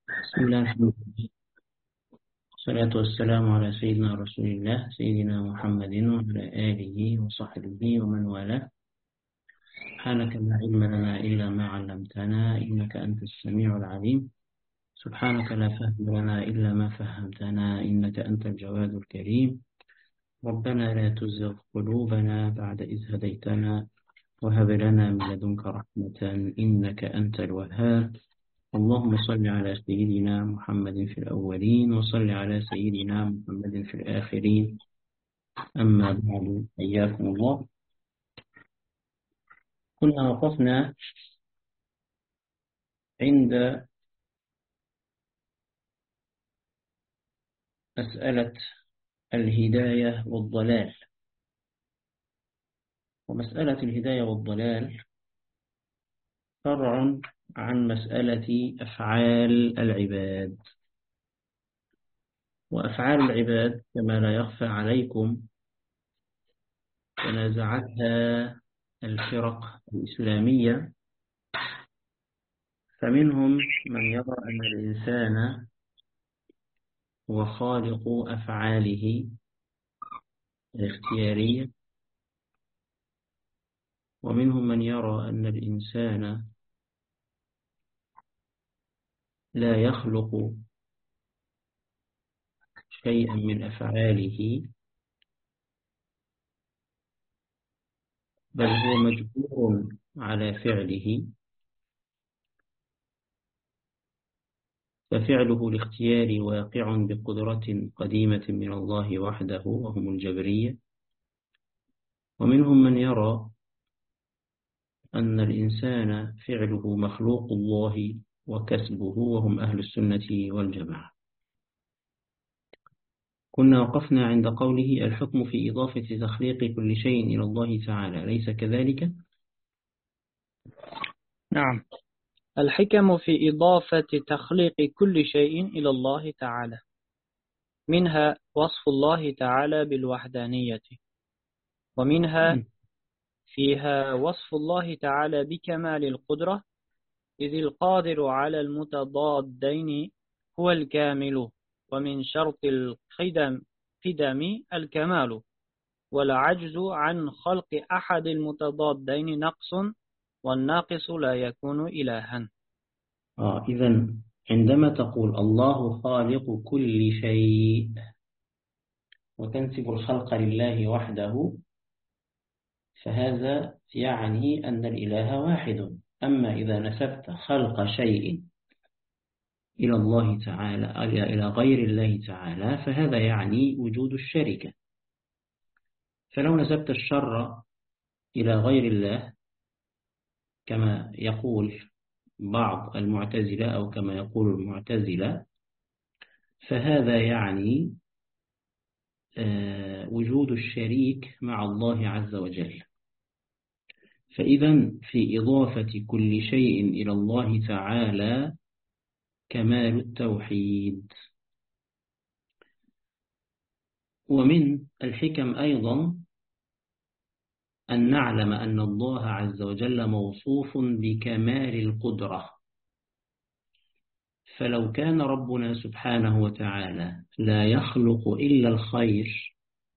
بسم الله الحمد لله والصلاة والسلام على سيدنا رسول الله سيدنا محمد وعلى آله وصحبه ومن والاه. سبحانك لا علم لنا إلا ما علمتنا إنك أنت السميع العليم. سبحانك لا فهم لنا إلا ما فهمتنا إنك أنت الجواد الكريم. ربنا لا تزغ قلوبنا بعد إذ هديتنا وهب لنا من لدنك رحمة إنك أنت الوهاب. اللهم صل على سيدنا محمد في الأولين وصل على سيدنا محمد في الآخرين. أما بعد حياكم الله. كنا وقفنا عند مسألة الهداية والضلال، ومسألة الهداية والضلال فرع عن مسألة أفعال العباد. وأفعال العباد كما لا يخفى عليكم تنازعتها الفرق الإسلامية، فمنهم من يرى أن الإنسان هو خالق أفعاله الاختيارية، ومنهم من يرى أن الإنسان لا يخلق شيئا من أفعاله، بل هو مجبور على فعله، ففعله الاختياري واقع بقدرة قديمة من الله وحده وهم الجبرية. ومنهم من يرى أن الإنسان فعله مخلوق الله وكسبه وهم أهل السنة والجماعة. كنا وقفنا عند قوله الحكم في إضافة تخليق كل شيء إلى الله تعالى، ليس كذلك؟ نعم، الحكم في إضافة تخليق كل شيء إلى الله تعالى، منها وصف الله تعالى بالوحدانية، ومنها فيها وصف الله تعالى بكمال القدرة، إذ القادر على المتضادين هو الكامل، ومن شرط القدم الكمال، والعجز عن خلق أحد المتضادين نقص، والناقص لا يكون إلها. إذن عندما تقول الله خالق كل شيء وتنسب الخلق لله وحده، فهذا يعني أن الإله واحد. أما إذا نسبت خلق شيء إلى الله تعالى إلى غير الله تعالى، فهذا يعني وجود الشركة. فلو نسبت الشر إلى غير الله كما يقول بعض المعتزلة أو كما يقول المعتزلة، فهذا يعني وجود الشريك مع الله عز وجل. فإذا في إضافة كل شيء إلى الله تعالى كمال التوحيد. ومن الحكم أيضا أن نعلم أن الله عز وجل موصوف بكمال القدرة، فلو كان ربنا سبحانه وتعالى لا يخلق إلا الخير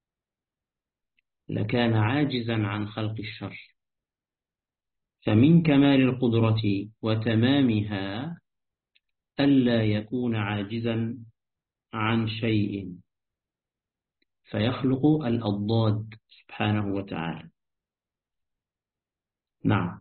لكان عاجزا عن خلق الشر. فمن كمال القدرة وتمامها ألا يكون عاجزا عن شيء، فيخلق الأضداد سبحانه وتعالى. نعم.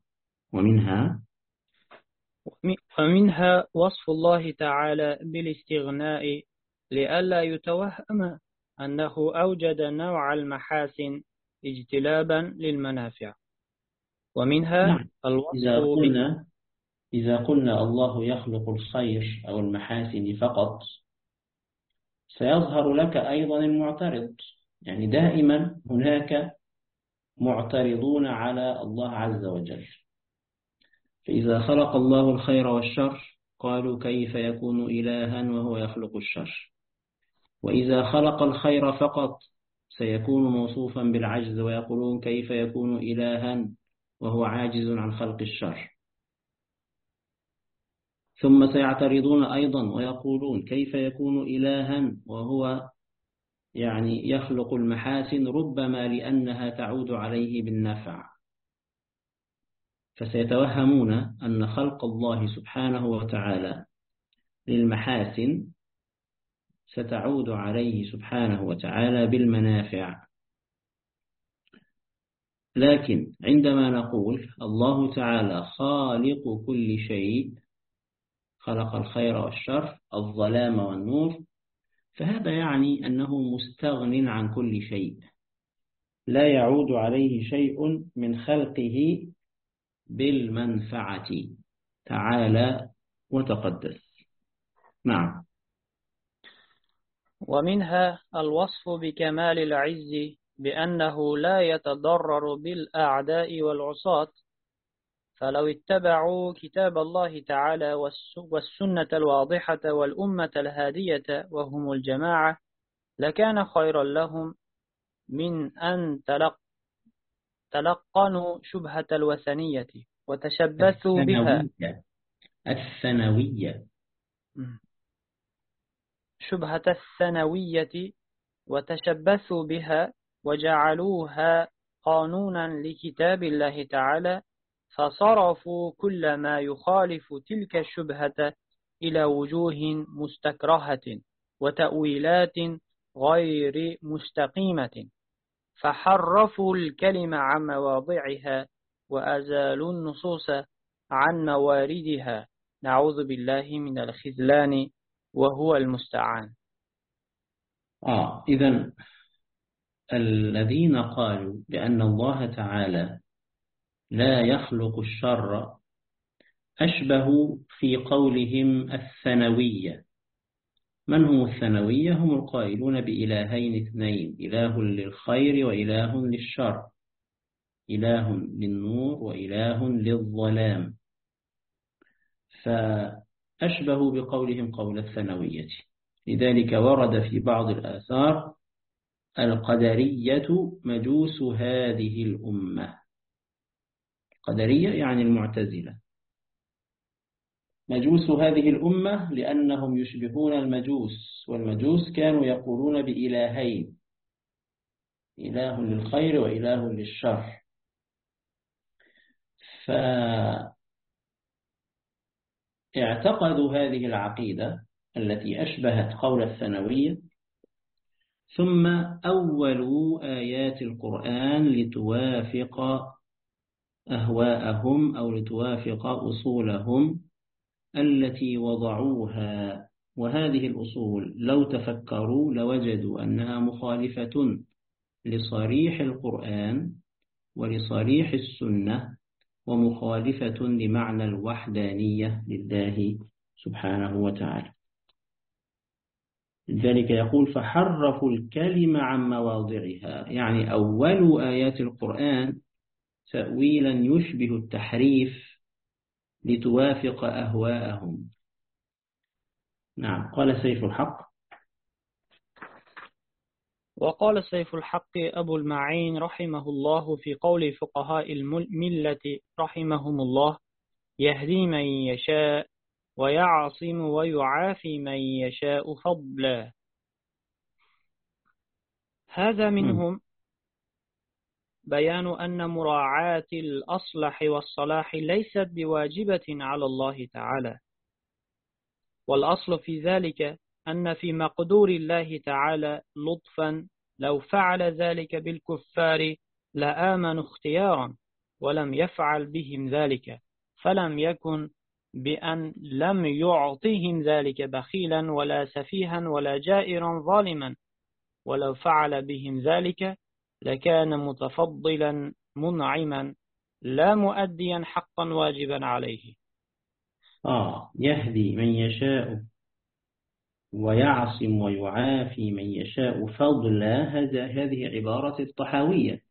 ومنها وصف الله تعالى بالاستغناء، لئلا يتوهم أنه أوجد نوع المحاسن اجتلابا للمنافع. ومنها نعم. الوصف إذا قلنا الله يخلق الخير أو المحاسن فقط، سيظهر لك أيضا المعترض. يعني دائما هناك معترضون على الله عز وجل. فإذا خلق الله الخير والشر قالوا كيف يكون إلها وهو يخلق الشر، وإذا خلق الخير فقط سيكون موصوفا بالعجز ويقولون كيف يكون إلها وهو عاجز عن خلق الشر. ثم سيعترضون أيضا ويقولون كيف يكون إلها وهو يعني يخلق المحاسن ربما لأنها تعود عليه بالنفع، فسيتوهمون أن خلق الله سبحانه وتعالى للمحاسن ستعود عليه سبحانه وتعالى بالمنافع. لكن عندما نقول الله تعالى خالق كل شيء، خلق الخير والشر، الظلام والنور، فهذا يعني أنه مستغن عن كل شيء، لا يعود عليه شيء من خلقه بالمنفعة، تعالى وتقدس. نعم. ومنها الوصف بكمال العز بأنه لا يتضرر بالأعداء والعصاة، فلو اتبعوا كتاب الله تعالى والسنة الواضحة والأمة الهادية وهم الجماعة لكان خيرا لهم من أن تلقنوا شبهة الوثنية وتشبثوا بها. الثانوية شبهة الثانوية وتشبثوا بها وجعلوها قانونا لكتاب الله تعالى، فصرفوا كل ما يخالف تلك الشبهة إلى وجوه مستكرهة وتأويلات غير مستقيمة، فحرفوا الكلمة عن مواضعها وأزالوا النصوص عن مواردها، نعوذ بالله من الخذلان وهو المستعان. إذن الذين قالوا بأن الله تعالى لا يخلق الشر أشبهوا في قولهم الثانوية. من هم الثانوية؟ هم القائلون بإلهين اثنين، إله للخير وإله للشر، إله للنور وإله للظلام، فأشبهوا بقولهم قول الثانوية. لذلك ورد في بعض الآثار القدرية مجوس هذه الأمة. قدرية يعني المعتزلة، مجوس هذه الأمة لأنهم يشبهون المجوس، والمجوس كانوا يقولون بإلهين، إله للخير وإله للشر، فاعتقدوا هذه العقيدة التي أشبهت قول الثانوية، ثم أولوا آيات القرآن لتوافق أهواءهم أو لتوافق أصولهم التي وضعوها. وهذه الأصول لو تفكروا لوجدوا أنها مخالفة لصريح القرآن ولصريح السنة، ومخالفة لمعنى الوحدانية لله سبحانه وتعالى. لذلك يقول فحرفوا الكلمة عن مواضعها، يعني أولوا آيات القرآن تأويلا يشبه التحريف لتوافق أهواءهم. نعم. قال سيف الحق: وقال سيف الحق أبو المعين رحمه الله في قول فقهاء الملة رحمهم الله: يهدي من يشاء ويعصم ويعافي من يشاء فضلا. هذا منهم بيان أن مراعاة الأصلح والصلاح ليست بواجبة على الله تعالى، والأصل في ذلك أن في مقدور الله تعالى لطفا لو فعل ذلك بالكفار لآمنوا اختيارا، ولم يفعل بهم ذلك، فلم يكن بأن لم يعطهم ذلك بخيلا ولا سفيها ولا جائرا ظالما، ولو فعل بهم ذلك لكان متفضلا منعما لا مؤديا حقا واجبا عليه. يهدي من يشاء ويعصم ويعافي من يشاء فضلا، هذه عبارة الطحاوية،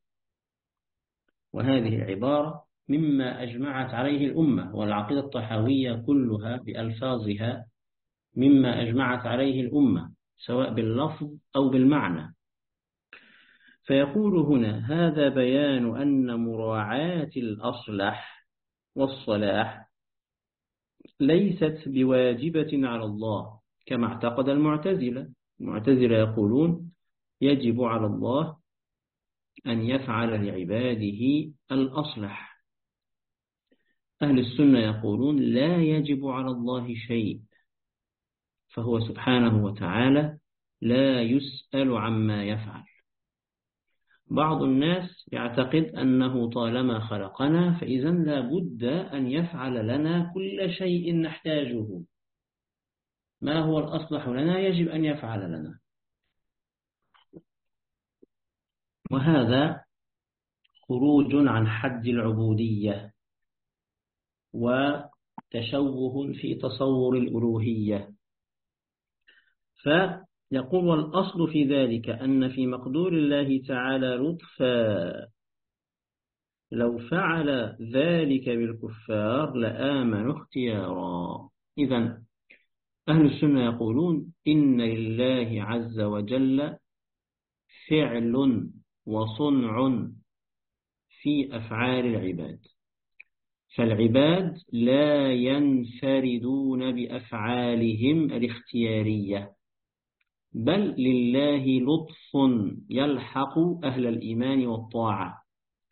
وهذه عبارة مما أجمعت عليه الأمة، والعقيدة الطحاوية كلها بألفاظها مما أجمعت عليه الأمة سواء باللفظ أو بالمعنى. فيقول هنا: هذا بيان أن مراعاة الأصلح والصلاح ليست بواجبة على الله كما اعتقد المعتزلة. المعتزلة يقولون يجب على الله أن يفعل لعباده الأصلح. أهل السنة يقولون لا يجب على الله شيء، فهو سبحانه وتعالى لا يسأل عما يفعل. بعض الناس يعتقد أنه طالما خلقنا فإذا لا بد أن يفعل لنا كل شيء نحتاجه، ما هو الأصلح لنا يجب أن يفعل لنا. وهذا خروج عن حد العبودية وتشوه في تصور الألوهية. فيقول والأصل في ذلك أن في مقدور الله تعالى لطفا، لو فعل ذلك بالكفار لآمنوا اختيارا. إذن أهل السنة يقولون إن لله عز وجل فعل وصنع في أفعال العباد، فالعباد لا ينفردون بأفعالهم الاختيارية، بل لله لطف يلحق أهل الإيمان والطاعة،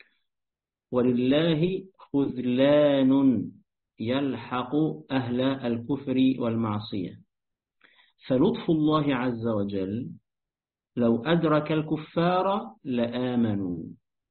ولله خذلان يلحق أهل الكفر والمعصية. فلطف الله عز وجل لو أدرك الكفار لآمنوا.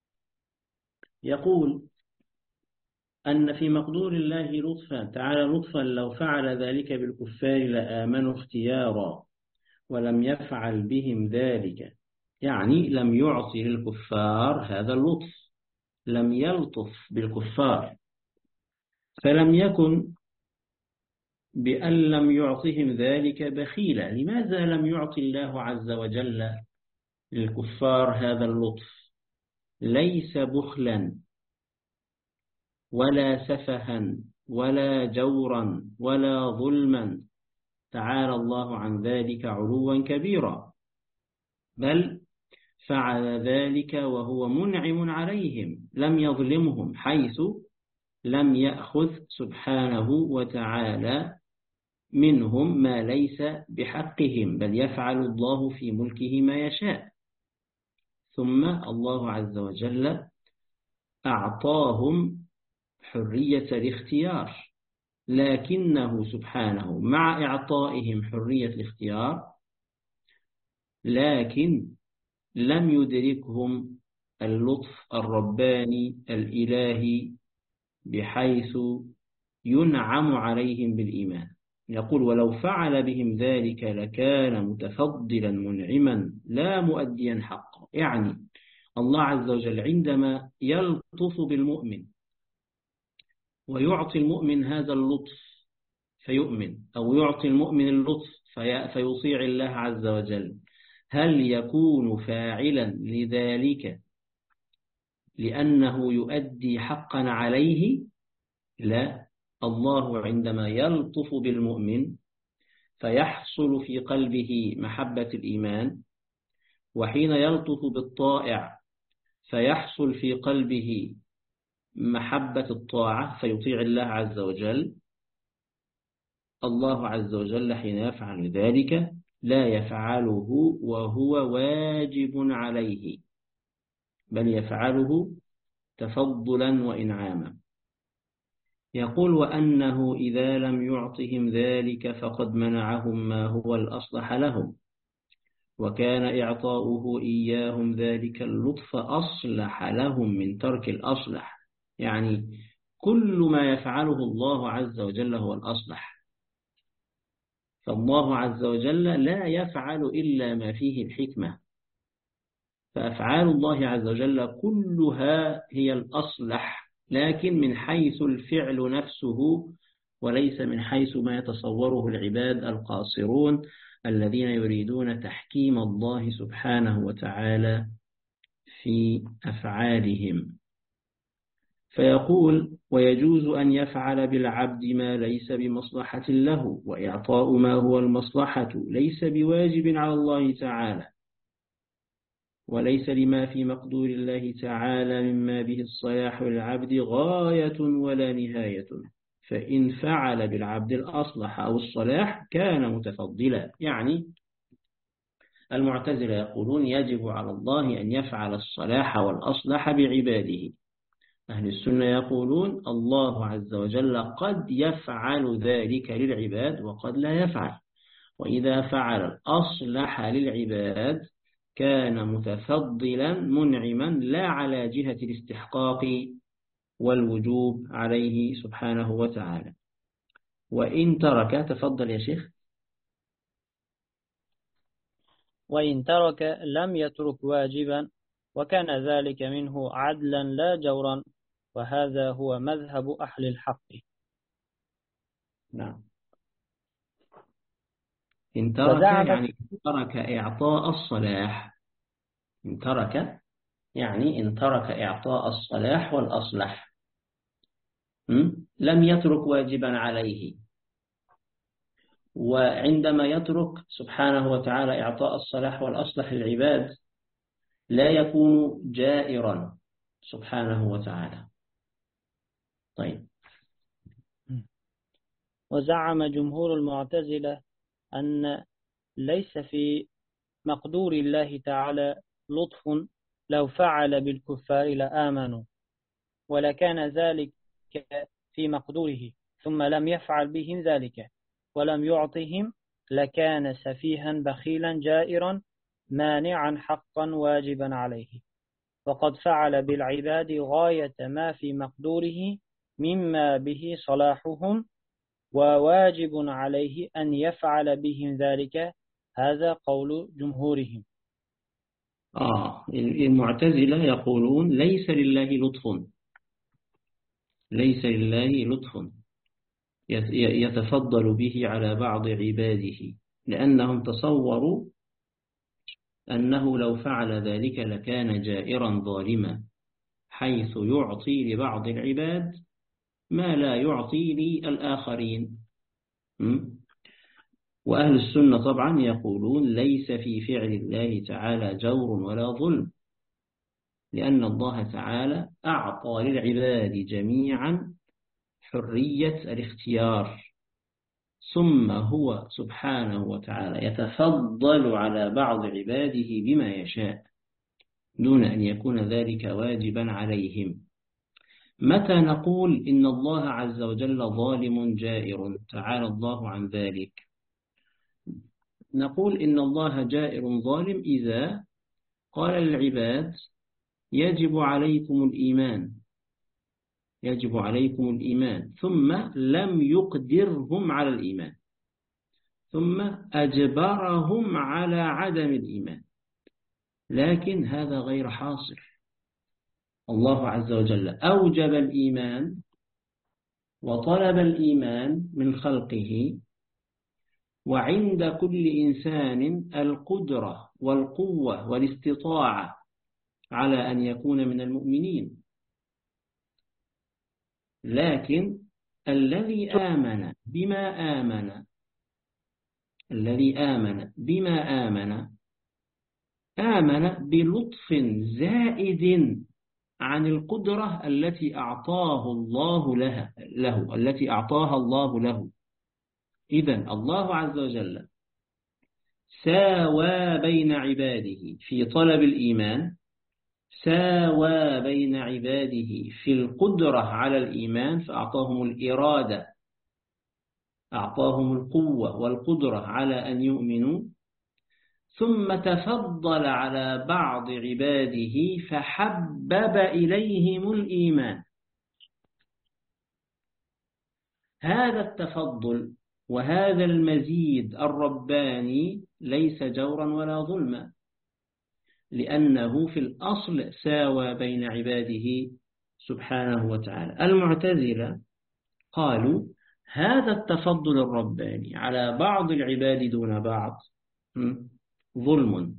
يقول أن في مقدور الله لطفا تعالى لطفا لو فعل ذلك بالكفار لآمنوا اختيارا ولم يفعل بهم ذلك، يعني لم يعطي للكفار هذا اللطف، لم يلطف بالكفار، فلم يكن بأن لم يعطهم ذلك بخيلا. لماذا لم يعطي الله عز وجل للكفار هذا اللطف؟ ليس بخلا ولا سفها ولا جورا ولا ظلما، تعالى الله عن ذلك علوا كبيرا، بل فعل ذلك وهو منعم عليهم، لم يظلمهم حيث لم يأخذ سبحانه وتعالى منهم ما ليس بحقهم، بل يفعل الله في ملكه ما يشاء. ثم الله عز وجل أعطاهم حرية الاختيار، لكنه سبحانه مع إعطائهم حرية الاختيار لكن لم يدركهم اللطف الرباني الإلهي بحيث ينعم عليهم بالإيمان. يقول ولو فعل بهم ذلك لكان متفضلا منعما لا مؤديا حقا. يعني الله عز وجل عندما يلطف بالمؤمن ويعطي المؤمن هذا اللطف فيؤمن، أو يعطي المؤمن اللطف فيطيع الله عز وجل، هل يكون فاعلا لذلك لأنه يؤدي حقا عليه؟ لا، الله عندما يلطف بالمؤمن فيحصل في قلبه محبة الإيمان، وحين يلطف بالطائع فيحصل في قلبه محبة الطاعة فيطيع الله عز وجل. الله عز وجل حين يفعل ذلك لا يفعله وهو واجب عليه، بل يفعله تفضلا وإنعاما. يقول وأنه إذا لم يعطهم ذلك فقد منعهم ما هو الأصلح لهم، وكان إعطاؤه إياهم ذلك اللطف أصلح لهم من ترك الأصلح. يعني كل ما يفعله الله عز وجل هو الأصلح، فالله عز وجل لا يفعل إلا ما فيه الحكمة، فأفعال الله عز وجل كلها هي الأصلح، لكن من حيث الفعل نفسه وليس من حيث ما يتصوره العباد القاصرون الذين يريدون تحكيم الله سبحانه وتعالى في أفعالهم. فيقول ويجوز أن يفعل بالعبد ما ليس بمصلحة له، وإعطاء ما هو المصلحة ليس بواجب على الله تعالى، وليس لما في مقدور الله تعالى مما به الصلاح للعبد غاية ولا نهاية. فإن فعل بالعبد الأصلح أو الصلاح كان متفضلا. يعني المعتزلة يقولون يجب على الله أن يفعل الصلاح والأصلح بعباده. أهل السنة يقولون الله عز وجل قد يفعل ذلك للعباد وقد لا يفعل، وإذا فعل الأصلح للعباد كان متفضلا منعما لا على جهة الاستحقاق والوجوب عليه سبحانه وتعالى. وإن ترك، تفضل يا شيخ. وإن ترك لم يترك واجبا، وكان ذلك منه عدلا لا جورا، وهذا هو مذهب أهل الحق. نعم. إن ترك وزعمت يعني ترك إعطاء الصلاح. إن ترك يعني إن ترك إعطاء الصلاح والأصلح، لم يترك واجبا عليه. وعندما يترك سبحانه وتعالى إعطاء الصلاح والأصلح للعباد لا يكون جائرا سبحانه وتعالى. طيب. وزعم جمهور المعتزلة أن ليس في مقدور الله تعالى لطف، لو فعل بالكفار لآمنوا، ولكان ذلك في مقدوره ثم لم يفعل بهم ذلك ولم يعطهم، لكان سفيها بخيلا جائرا مانعا حقا واجبا عليه. وقد فعل بالعباد غاية ما في مقدوره مما به صلاحهم، وواجب عليه أن يفعل بهم ذلك. هذا قول جمهورهم. المعتزلة يقولون ليس لله لطف، ليس لله لطف يتفضل به على بعض عباده، لأنهم تصوروا أنه لو فعل ذلك لكان جائرا ظالما، حيث يعطي لبعض العباد ما لا يعطي للآخرين. وأهل السنة طبعا يقولون ليس في فعل الله تعالى جور ولا ظلم، لأن الله تعالى أعطى للعباد جميعا حرية الاختيار، ثم هو سبحانه وتعالى يتفضل على بعض عباده بما يشاء دون أن يكون ذلك واجبا عليهم. متى نقول إن الله عز وجل ظالم جائر تعالى الله عن ذلك؟ نقول إن الله جائر ظالم إذا قال للعباد يجب عليكم الإيمان، يجب عليكم الإيمان، ثم لم يقدرهم على الإيمان، ثم أجبرهم على عدم الإيمان. لكن هذا غير حاصل. الله عز وجل أوجب الإيمان وطلب الإيمان من خلقه، وعند كل إنسان القدرة والقوة والاستطاعة على أن يكون من المؤمنين. لكن الذي آمن بما آمن، الذي آمن بما آمن، آمن بلطف زائد عن القدرة التي أعطاه الله له التي أعطاها الله له. إذن الله عز وجل ساوى بين عباده في طلب الإيمان، ساوى بين عباده في القدرة على الإيمان، فأعطاهم الإرادة، أعطاهم القوة والقدرة على أن يؤمنوا، ثم تفضل على بعض عباده فحبب إليهم الإيمان. هذا التفضل وهذا المزيد الرباني ليس جورا ولا ظلما، لأنه في الأصل ساوى بين عباده سبحانه وتعالى. المعتزلة قالوا هذا التفضل الرباني على بعض العباد دون بعض ظلم.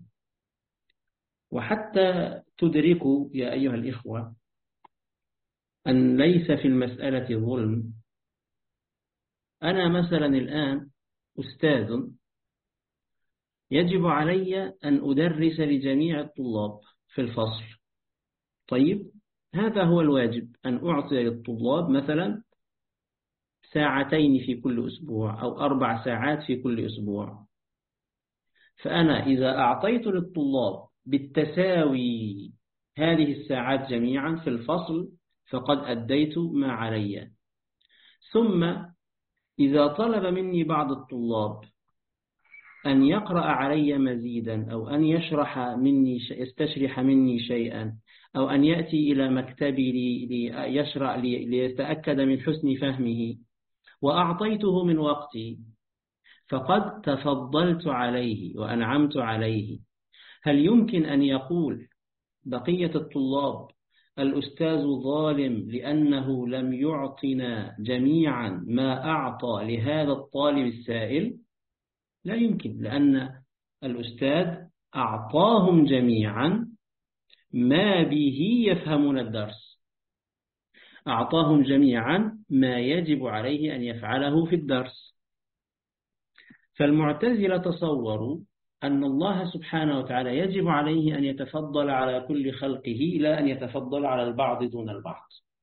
وحتى تدركوا يا أيها الإخوة أن ليس في المسألة ظلم، أنا مثلا الآن أستاذ، يجب علي أن أدرس لجميع الطلاب في الفصل. طيب، هذا هو الواجب، أن أعطي للطلاب مثلا ساعتين في كل أسبوع أو 4 ساعات في كل أسبوع، فأنا إذا أعطيت للطلاب بالتساوي هذه الساعات جميعا في الفصل فقد أديت ما علي. ثم إذا طلب مني بعض الطلاب أن يقرأ علي مزيدا أو أن يستشرح مني شيئا أو أن يأتي إلى مكتبي ليشرع ليتأكد من حسن فهمه وأعطيته من وقتي فقد تفضلت عليه وأنعمت عليه. هل يمكن أن يقول بقية الطلاب الأستاذ ظالم لأنه لم يعطنا جميعا ما أعطى لهذا الطالب السائل؟ لا يمكن، لأن الأستاذ أعطاهم جميعا ما به يفهمون الدرس، أعطاهم جميعا ما يجب عليه أن يفعله في الدرس. فالمعتزلة تصوروا أن الله سبحانه وتعالى يجب عليه أن يتفضل على كل خلقه لا أن يتفضل على البعض دون البعض.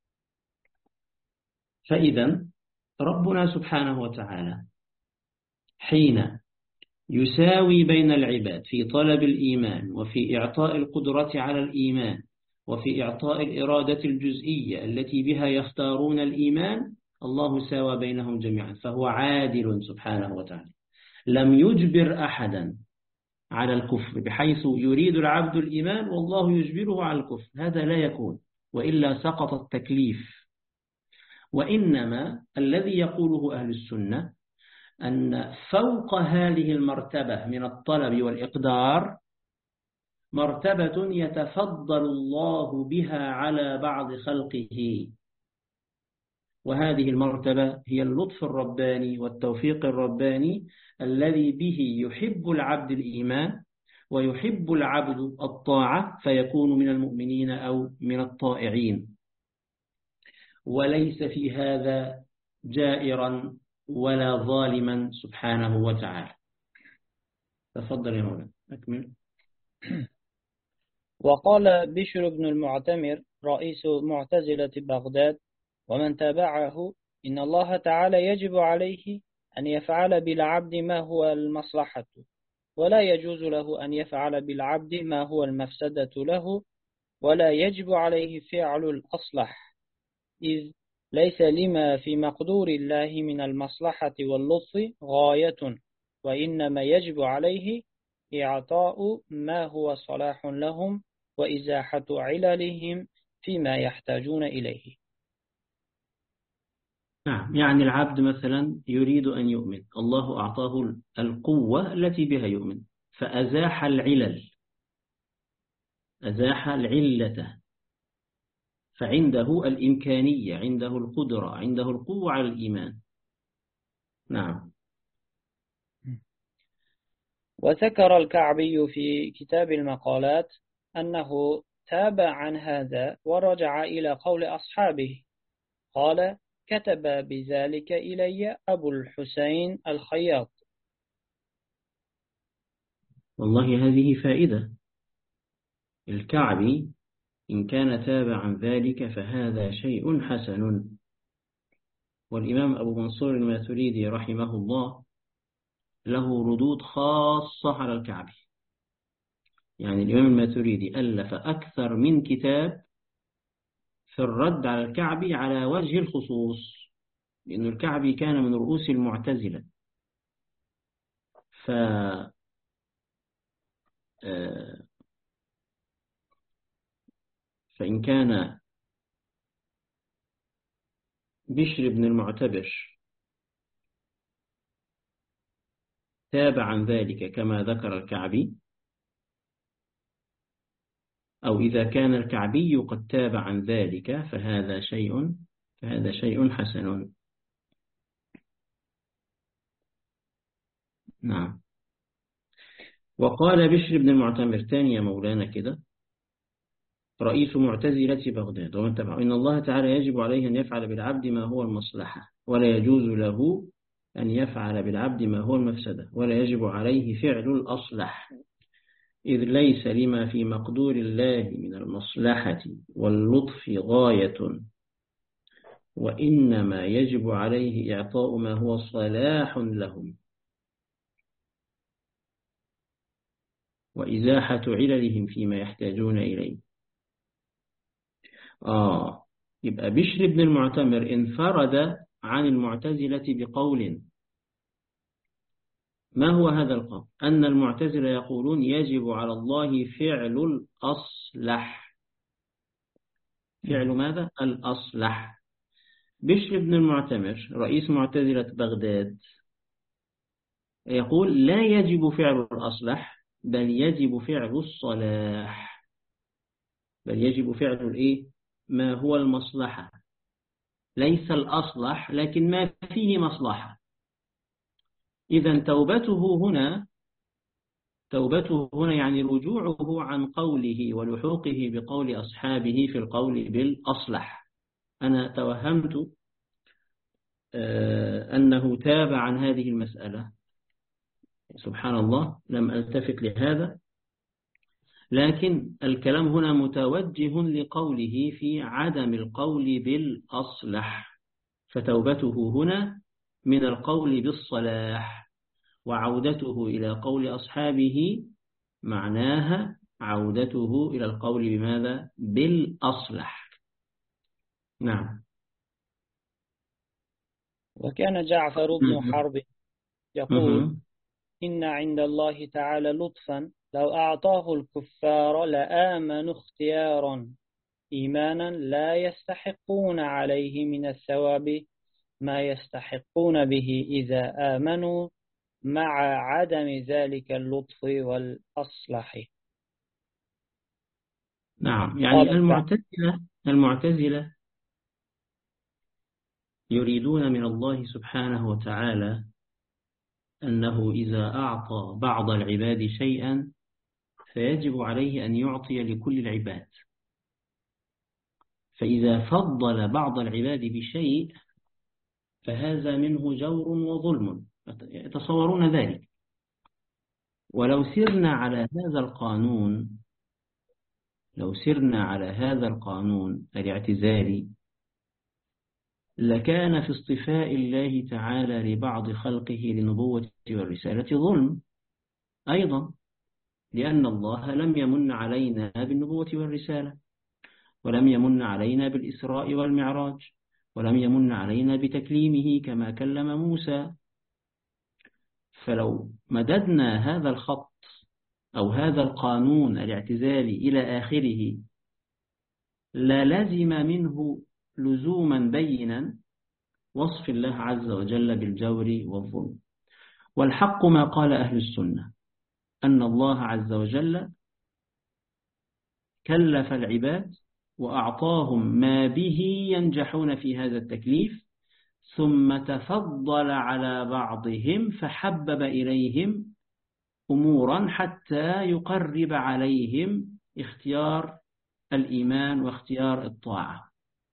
فإذا ربنا سبحانه وتعالى حين يساوي بين العباد في طلب الإيمان وفي إعطاء القدرة على الإيمان وفي إعطاء الإرادة الجزئية التي بها يختارون الإيمان، الله ساوى بينهم جميعا، فهو عادل سبحانه وتعالى. لم يجبر أحدا على الكفر بحيث يريد العبد الإيمان والله يجبره على الكفر، هذا لا يكون، وإلا سقط التكليف. وإنما الذي يقوله أهل السنة أن فوق هذه المرتبة من الطلب والإقدار مرتبة يتفضل الله بها على بعض خلقه، وهذه المرتبة هي اللطف الرباني والتوفيق الرباني الذي به يحب العبد الإيمان ويحب العبد الطاعة فيكون من المؤمنين أو من الطائعين، وليس في هذا جائرا ولا ظالما سبحانه وتعالى. تفضل يا مولانا أكمل. وقال بشر بن المعتمر رئيس معتزلة بغداد ومن تابعه: إن الله تعالى يجب عليه أن يفعل بالعبد ما هو المصلحة، ولا يجوز له أن يفعل بالعبد ما هو المفسدة له، ولا يجب عليه فعل الأصلح، إذ ليس لما في مقدور الله من المصلحة واللطف غاية، وإنما يجب عليه إعطاء ما هو صلاح لهم وإزاحة عللهم فيما يحتاجون إليه. نعم، يعني العبد مثلا يريد أن يؤمن، الله أعطاه القوة التي بها يؤمن فأزاح العلل، أزاح العلة، فعنده الإمكانية، عنده القدرة، عنده القوة على الإيمان. نعم. وذكر الكعبي في كتاب المقالات أنه تاب عن هذا ورجع إلى قول أصحابه. قال: كتب بذلك إلي أبو الحسين الخياط. والله هذه فائدة. الكعبي إن كان تاب عن ذلك فهذا شيء حسن. والإمام أبو منصور الماتريدي رحمه الله له ردود خاصة على الكعبي، يعني الإمام الماتريدي ألف أكثر من كتاب في الرد على الكعبي على وجه الخصوص، لأن الكعبي كان من رؤوس المعتزلة. فإن كان بشر بن المعتبر تاب عن ذلك كما ذكر الكعبي، أو إذا كان الكعبي قد تاب عن ذلك فهذا شيء حسن. نعم. وقال بشر بن المعتمر تاني يا مولانا كده، رئيس معتزلة بغداد ومن تبعه: إن الله تعالى يجب عليه أن يفعل بالعبد ما هو المصلحة، ولا يجوز له أن يفعل بالعبد ما هو المفسدة، ولا يجب عليه فعل الأصلح، إذ ليس لما في مقدور الله من المصلحة واللطف غاية، وإنما يجب عليه إعطاء ما هو صلاح لهم وإزاحة عللهم فيما يحتاجون إليه. يبقى بشر بن المعتمر انفرد عن المعتزلة بقول. ما هو هذا القول؟ أن المعتزلة يقولون يجب على الله فعل الأصلح. فعل ماذا؟ الأصلح. بشر بن المعتمر رئيس معتزلة بغداد يقول لا يجب فعل الأصلح، بل يجب فعل الصلاح. بل يجب فعل الإيه؟ ما هو المصلحة، ليس الأصلح لكن ما فيه مصلحة. إذن توبته هنا يعني رجوعه عن قوله ولحوقه بقول أصحابه في القول بالأصلح. أنا توهمت أنه تاب عن هذه المسألة، سبحان الله لم ألتفت لهذا، لكن الكلام هنا متوجه لقوله في عدم القول بالأصلح، فتوبته هنا من القول بالصلاح، وعودته إلى قول أصحابه معناها عودته إلى القول بماذا؟ بالأصلح. نعم. وكان جعفر بن حرب يقول إن عند الله تعالى لطفا لو أعطاه الكفار لآمنوا اختيارا إيمانا لا يستحقون عليه من الثواب ما يستحقون به إذا آمنوا مع عدم ذلك اللطف والأصلح. نعم، يعني المعتزلة يريدون من الله سبحانه وتعالى أنه إذا أعطى بعض العباد شيئا فيجب عليه أن يعطي لكل العباد، فإذا فضل بعض العباد بشيء فهذا منه جور وظلم، يتصورون ذلك. ولو سرنا على هذا القانون، الاعتزالي، لكان في اصطفاء الله تعالى لبعض خلقه للنبوة والرسالة ظلم أيضا، لأن الله لم يمن علينا بالنبوة والرسالة، ولم يمن علينا بالإسراء والمعراج، ولم يمن علينا بتكليمه كما كلم موسى. فلو مددنا هذا الخط أو هذا القانون الاعتزالي إلى آخره لا لازم منه لزوما بينا وصف الله عز وجل بالجور والظلم. والحق ما قال أهل السنة أن الله عز وجل كلف العباد وأعطاهم ما به ينجحون في هذا التكليف، ثم تفضل على بعضهم فحبب إليهم أمورا حتى يقرب عليهم اختيار الإيمان واختيار الطاعة.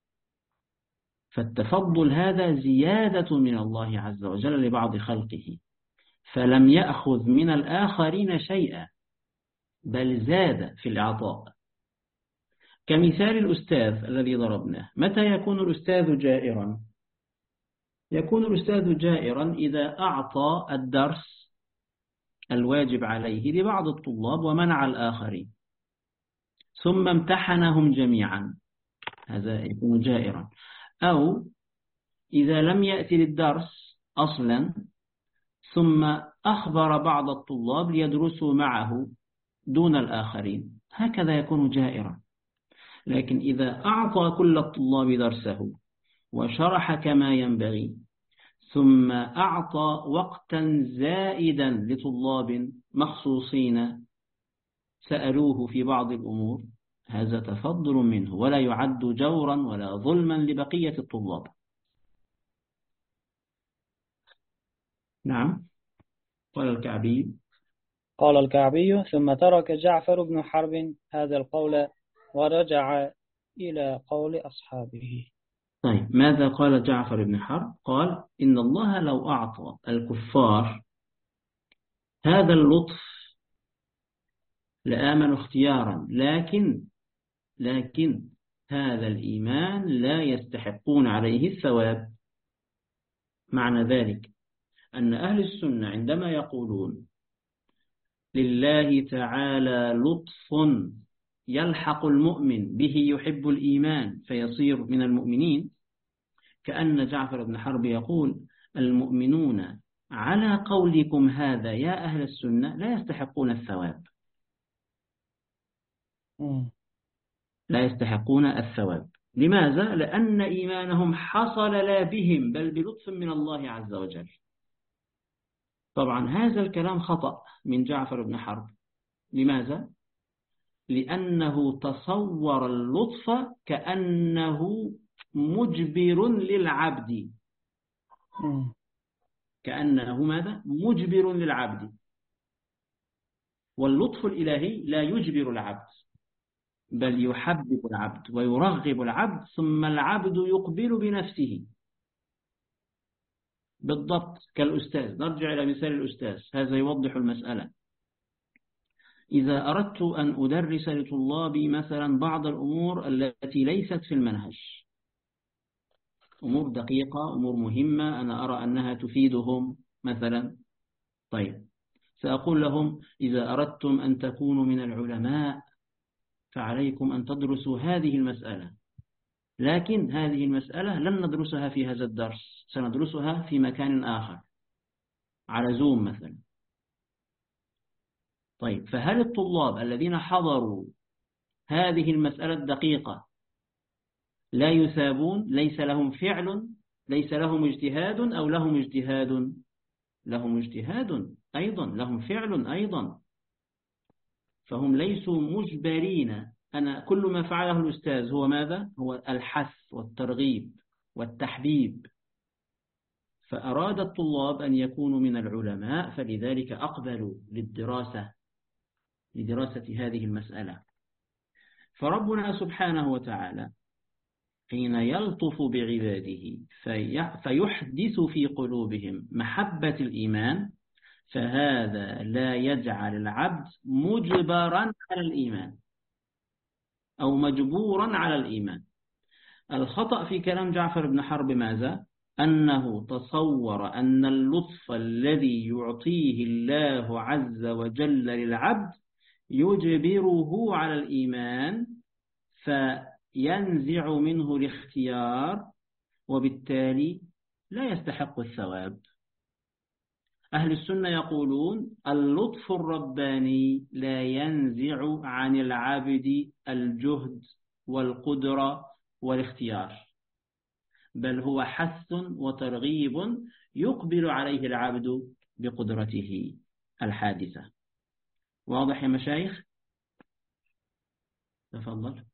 فالتفضل هذا زيادة من الله عز وجل لبعض خلقه، فلم يأخذ من الآخرين شيئا بل زاد في العطاء. كمثال الأستاذ الذي ضربناه، متى يكون الأستاذ جائرا؟ يكون الأستاذ جائرا إذا أعطى الدرس الواجب عليه لبعض الطلاب ومنع الآخرين ثم امتحنهم جميعا، هذا يكون جائرا. أو إذا لم يأتي للدرس أصلا ثم أخبر بعض الطلاب ليدرسوا معه دون الآخرين، هكذا يكون جائرا. لكن إذا أعطى كل الطلاب درسه وشرح كما ينبغي ثم أعطى وقتا زائدا لطلاب مخصوصين سألوه في بعض الأمور، هذا تفضل منه ولا يعد جورا ولا ظلما لبقية الطلاب. نعم. قال الكعبي ثم ترك جعفر بن حرب هذا القول ورجع إلى قول أصحابه. طيب، ماذا قال جعفر بن حرب؟ قال إن الله لو أعطى الكفار هذا اللطف لآمنوا اختيارا، لكن هذا الإيمان لا يستحقون عليه الثواب. معنى ذلك أن أهل السنة عندما يقولون لله تعالى لطف يلحق المؤمن به يحب الإيمان فيصير من المؤمنين، كأن جعفر بن حرب يقول المؤمنون على قولكم هذا يا أهل السنة لا يستحقون الثواب، لا يستحقون الثواب. لماذا؟ لأن إيمانهم حصل لا بهم بل بلطف من الله عز وجل. طبعا هذا الكلام خطأ من جعفر بن حرب. لماذا؟ لأنه تصور اللطف كأنه مجبر للعبد، كأنه ماذا؟ مجبر للعبد. واللطف الإلهي لا يجبر العبد بل يحبب العبد ويرغب العبد، ثم العبد يقبل بنفسه. بالضبط كالأستاذ، نرجع إلى مثال الأستاذ، هذا يوضح المسألة. إذا أردت أن أدرس لطلابي مثلا بعض الأمور التي ليست في المنهج، أمور دقيقة، أمور مهمة، أنا أرى أنها تفيدهم مثلا، طيب سأقول لهم إذا أردتم أن تكونوا من العلماء فعليكم أن تدرسوا هذه المسألة، لكن هذه المسألة لن ندرسها في هذا الدرس، سندرسها في مكان آخر على زوم مثلا. طيب فهل الطلاب الذين حضروا هذه المسألة الدقيقة لا يثابون؟ ليس لهم فعل، ليس لهم اجتهاد، أو لهم اجتهاد؟ لهم اجتهاد أيضا، لهم فعل أيضا، فهم ليسوا مجبرين. أنا كل ما فعله الأستاذ هو ماذا؟ هو الحث والترغيب والتحبيب. فأراد الطلاب أن يكونوا من العلماء، فلذلك أقبلوا لدراسة هذه المسألة. فربنا سبحانه وتعالى حين يلطف بعباده فيحدث في قلوبهم محبة الإيمان، فهذا لا يجعل العبد مجبرا على الإيمان أو مجبورا على الإيمان. الخطأ في كلام جعفر بن حرب ماذا؟ أنه تصور أن اللطف الذي يعطيه الله عز وجل للعبد يجبره على الإيمان فينزع منه الاختيار، وبالتالي لا يستحق الثواب. أهل السنة يقولون اللطف الرباني لا ينزع عن العبد الجهد والقدرة والاختيار، بل هو حث وترغيب يقبل عليه العبد بقدرته الحادثة. واضح يا مشايخ؟ تفضل.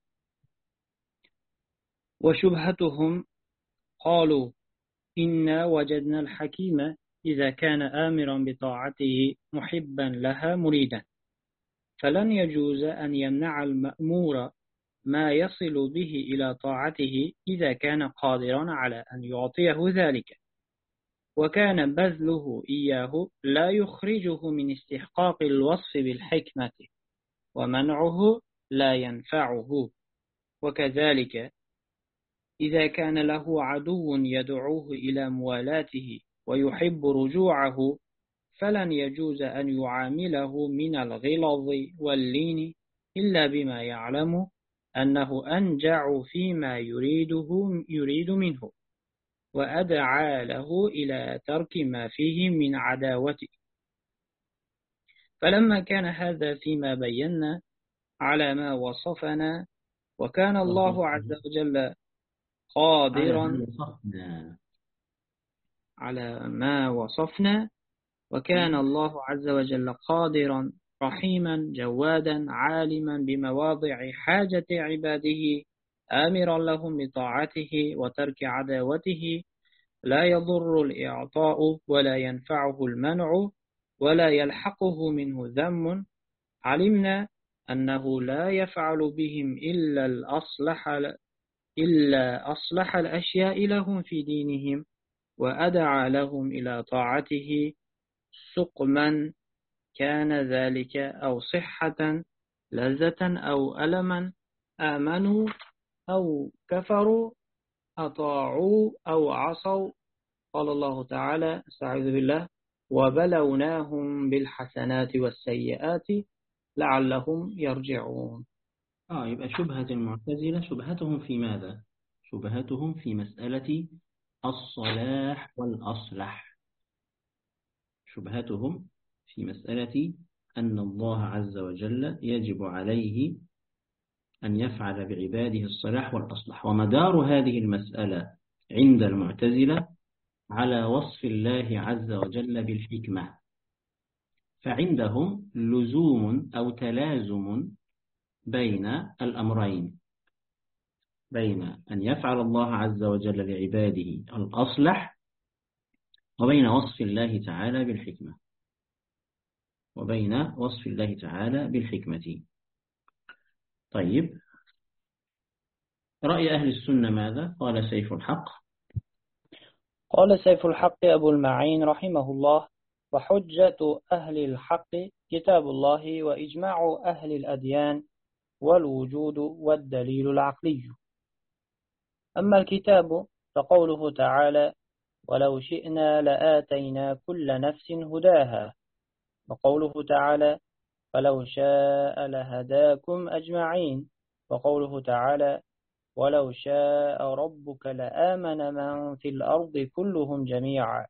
وشبهتهم قالوا إنا وجدنا الحكيم إذا كان آمرا بطاعته محبا لها مريدا، فلن يجوز أن يمنع المأمور ما يصل به إلى طاعته إذا كان قادرا على أن يعطيه ذلك، وكان بذله إياه لا يخرجه من استحقاق الوصف بالحكمة، ومنعه لا ينفعه. وكذلك إذا كان له عدو يدعوه إلى موالاته ويحب رجوعه، فلن يجوز أن يعامله من الغلظ واللين إلا بما يعلم أنه أنجع فيما يريد منه، وأدعى له إلى ترك ما فيه من عداوته. فلما كان هذا فيما بينا على ما وصفنا، وكان الله عز وجل قادرا على ما وصفنا، وكان الله عز وجل قادرا رحيما جوادا عالما بمواضع حاجة عباده آمرا لهم بطاعته وترك عداوته، لا يضر الإعطاء ولا ينفعه المنع ولا يلحقه منه ذم، علمنا أنه لا يفعل بهم إلا أصلح الأشياء لهم في دينهم، وأدعى لهم إلى طاعته سقما كان ذلك أو صحة، لذة أو ألما، آمنوا أو كفروا أطاعوا أو عصوا. قال الله تعالى: استعوذ بالله: وبلوناهم بالحسنات والسيئات لعلهم يرجعون. يبقى شبهة المعتزلة شبهتهم في ماذا؟ شبهتهم في مسألة الصلاح والأصلح. شبهتهم في مسألة أن الله عز وجل يجب عليه أن يفعل بعباده الصلاح والأصلح. ومدار هذه المسألة عند المعتزلة على وصف الله عز وجل بالحكمة. فعندهم لزوم أو تلازم بين الأمرين، بين أن يفعل الله عز وجل لعباده الأصلح وبين وصف الله تعالى بالحكمة، وبين وصف الله تعالى بالحكمة. طيب، رأي أهل السنة ماذا؟ قال سيف الحق. قال سيف الحق أبو المعين رحمه الله: وحجة أهل الحق كتاب الله وإجماع أهل الأديان والوجود والدليل العقلي. أما الكتاب فقوله تعالى: ولو شئنا لآتينا كل نفس هداها. وقوله تعالى: فلو شاء لهداكم أجمعين. وقوله تعالى: ولو شاء ربك لآمن من في الأرض كلهم جميعا.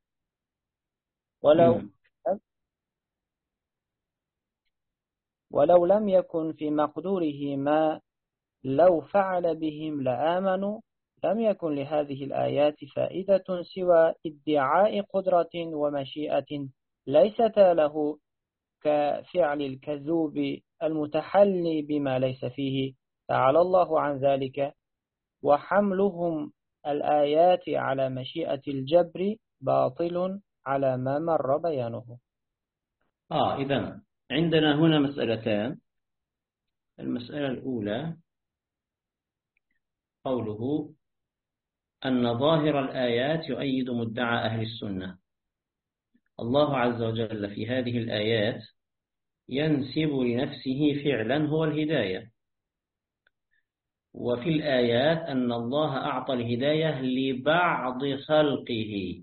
ولو لم يكن في مقدوره ما لو فعل بهم لآمنوا، لم يكن لهذه الآيات فائدة سوى ادعاء قدرة ومشيئة ليستا له، كفعل الكذوب المتحلي بما ليس فيه تعالى الله عن ذلك. وحملهم الآيات على مشيئة الجبر باطل على ما مر بيانه. إذن عندنا هنا مسألتان. المسألة الأولى قوله أن ظاهر الآيات يؤيد مدعى أهل السنة. الله عز وجل في هذه الآيات ينسب لنفسه فعلا هو الهداية، وفي الآيات أن الله أعطى الهداية لبعض خلقه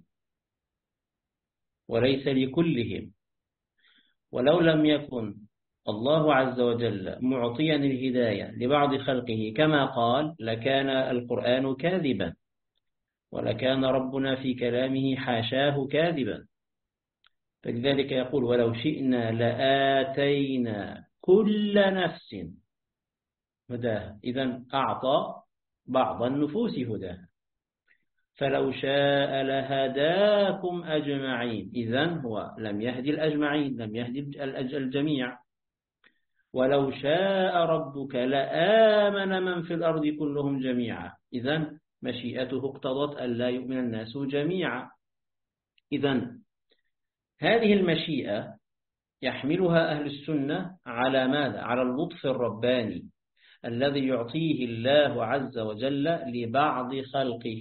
وليس لكلهم. ولو لم يكن الله عز وجل معطيا الهداية لبعض خلقه كما قال لكان القرآن كاذبا، ولكان ربنا في كلامه حاشاه كاذبا. فلذلك يقول ولو شئنا لآتينا كل نفس هداها. إذن أعطى بعض النفوس هداها. فلو شاء لهداكم أجمعين. إذن هو لم يهدي الأجمعين، لم يهدي الجميع. ولو شاء ربك لآمن من في الأرض كلهم جميعا. إذن مشيئته اقتضت أن لا يؤمن الناس جميعا. إذن هذه المشيئة يحملها أهل السنة على ماذا؟ على اللطف الرباني الذي يعطيه الله عز وجل لبعض خلقه.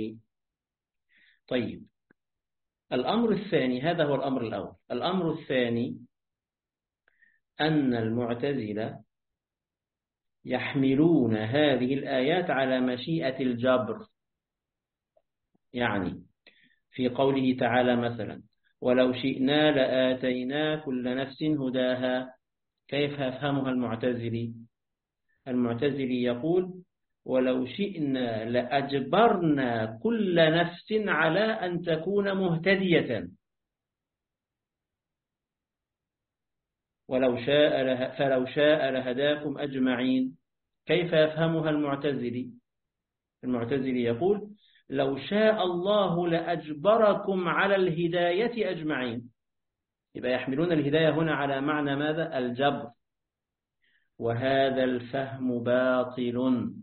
طيب، الأمر الثاني، هذا هو الأمر الأول. الأمر الثاني أن المعتزلة يحملون هذه الآيات على مشيئة الجبر. يعني في قوله تعالى مثلا ولو شئنا لآتينا كل نفس هداها، كيف يفهمها المعتزلي؟ المعتزلي يقول ولو شئنا لأجبرنا كل نفس على أن تكون مهتدية. فلو شاء لهداكم أجمعين. كيف يفهمها المعتزلي؟ المعتزلي يقول لو شاء الله لأجبركم على الهداية أجمعين. يبقى يحملون الهداية هنا على معنى ماذا؟ الجبر. وهذا الفهم باطل.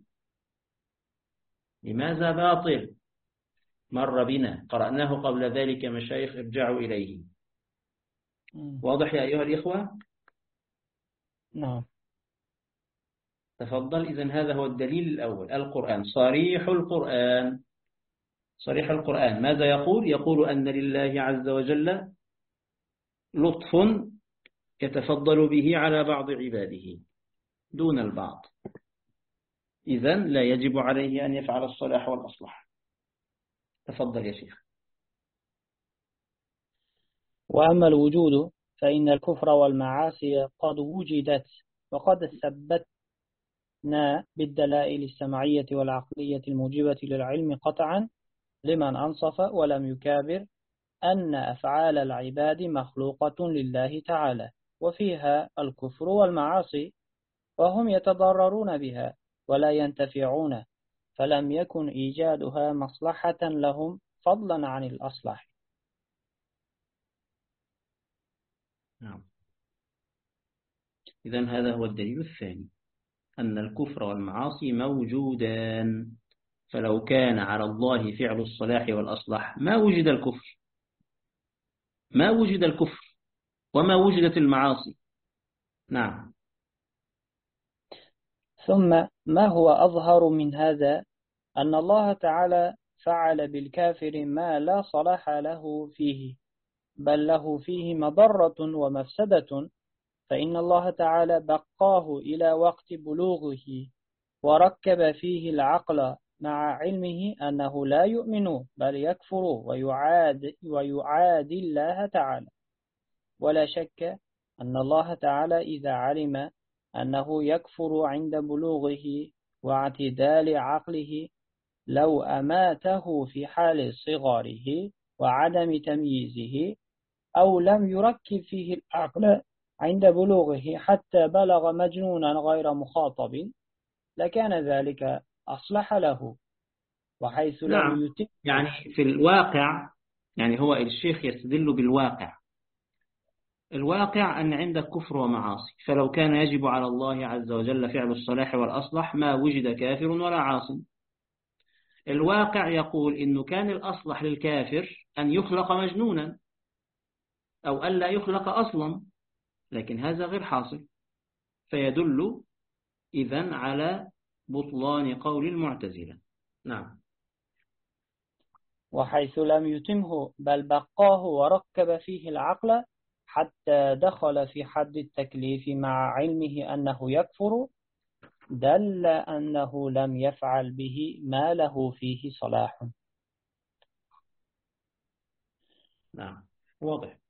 لماذا باطل؟ مر بنا، قرأناه قبل ذلك مشايخ، ارجعوا إليه. واضح يا أيها الإخوة؟ نعم. تفضل. إذن هذا هو الدليل الأول، القرآن. صريح القرآن، صريح القرآن ماذا يقول؟ يقول أن لله عز وجل لطف يتفضل به على بعض عباده دون البعض. إذن لا يجب عليه أن يفعل الصلاح والأصلح. تفضل يا شيخ. وأما الوجود فإن الكفر والمعاصي قد وجدت، وقد ثبتنا بالدلائل السمعية والعقلية الموجبة للعلم قطعا لمن أنصف ولم يكابر أن أفعال العباد مخلوقة لله تعالى، وفيها الكفر والمعاصي، وهم يتضررون بها ولا ينتفعون، فلم يكن إيجادها مصلحة لهم فضلا عن الأصلح. نعم. إذن هذا هو الدليل الثاني، أن الكفر والمعاصي موجودان، فلو كان على الله فعل الصلاح والأصلح ما وجد الكفر، ما وجد الكفر وما وجدت المعاصي. نعم. ثم ما هو أظهر من هذا أن الله تعالى فعل بالكافر ما لا صلاح له فيه، بل له فيه مضرة ومفسدة، فإن الله تعالى بقاه إلى وقت بلوغه وركب فيه العقل مع علمه أنه لا يؤمن بل يكفر ويعادي الله تعالى. ولا شك أن الله تعالى إذا علم أنه يكفر عند بلوغه واعتدال عقله لو أماته في حال صغره وعدم تمييزه، أو لم يركب فيه العقل عند بلوغه حتى بلغ مجنونا غير مخاطب، لكان ذلك أصلح له. وحيث نعم، لم يتم يعني في الواقع، يعني هو الشيخ يستدل بالواقع. الواقع أن عندك كفر ومعاصي، فلو كان يجب على الله عز وجل فعل الصلاح والأصلح ما وجد كافر ولا عاص. الواقع يقول إنه كان الأصلح للكافر أن يخلق مجنونا أو أن لا يخلق أصلا، لكن هذا غير حاصل، فيدل إذن على بطلان قول المعتزلة. نعم. وحيث لم يتمه بل بقاه وركب فيه العقل حتى دخل في حد التكليف مع علمه أنه يكفر، دل أنه لم يفعل به ما له فيه صلاح. نعم، واضح.